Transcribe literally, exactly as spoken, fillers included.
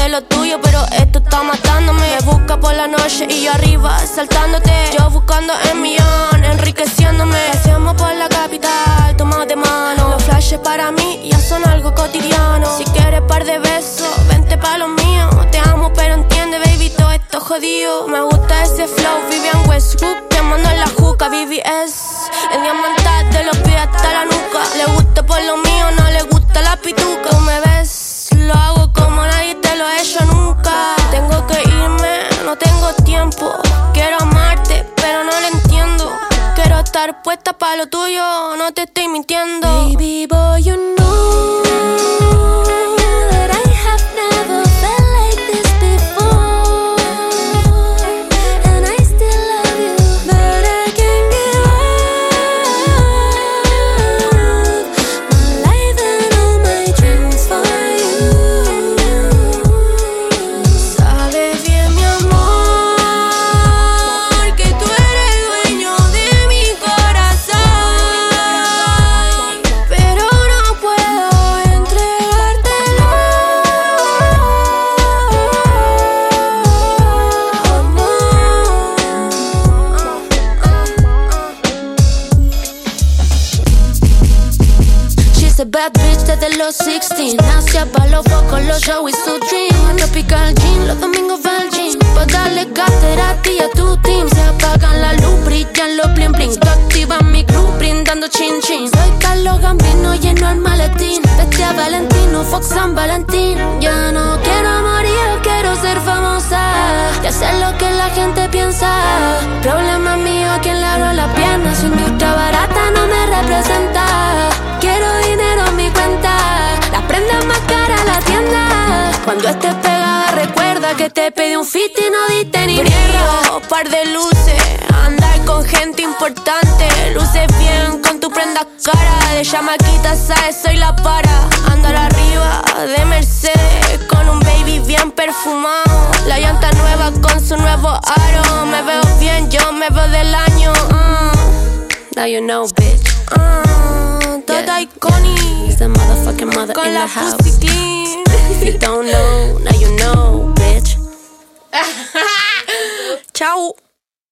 lo tuyo, pero esto está matándome. Me busca por la noche y yo arriba saltándote. Yo buscando el millón, enriqueciéndome. Hacemos por la capital, tomados de mano. Los flashes para mí ya son algo cotidiano. Si quieres par de besos, vente pa' los míos. Te amo pero entiende, baby, todo esto jodido. Me gusta ese flow, Vivian Westwood, quemando en la juca, B B S. En diamantar de los pies hasta la nuca. Le gusta por lo mío, no le gusta la pituca. Tú me ves, lo hago como nadie te lo ha hecho nunca. Tengo que irme, no tengo tiempo. Quiero amarte, pero no lo entiendo. Quiero estar puesta pa' lo tuyo, no te estoy mintiendo. Baby boy, you know that I have never felt like this before. And I still love you, but I can't give up my life and all my dreams for you. Sabes bien, mi amor, que tú eres el dueño de mi corazón, pero no puedo entregártelo. She's a bad bitch desde los sixteen. Nacia pa' los focos, los show y su dream. Tropical jean, los domingos va al gym. Pa' darle cátedra a ti y a tu team. Se apagan la luz, brillan los bling bling. Tú activas mi crew, brindando chin chin. Soy Carlos Gambino, lleno el maletín. Vete a Valentino, Fox San Valentín. Ya no quiero morir, quiero ser famosa y hacer lo que la gente piensa. Problema mío, quien le abro la pierna. Su industria barata no me representa. Quiero dinero en mi cuenta, las prendas más caras la tienda. Cuando estés pegada recuerda que te pedí un fit y no diste ni mierda. Par de luces, andar con gente importante. Luces bien con tu prenda cara. De chamaquita sabes, soy la para. Andar arriba de Mercedes con un baby bien perfumado. La llanta nueva con su nuevo aro. Me veo bien, yo me veo del año. uh. Now you know, bitch. uh, Toda Yeah. iconic, It's the motherfucking mother con in la the house. pussy clean. If you don't know,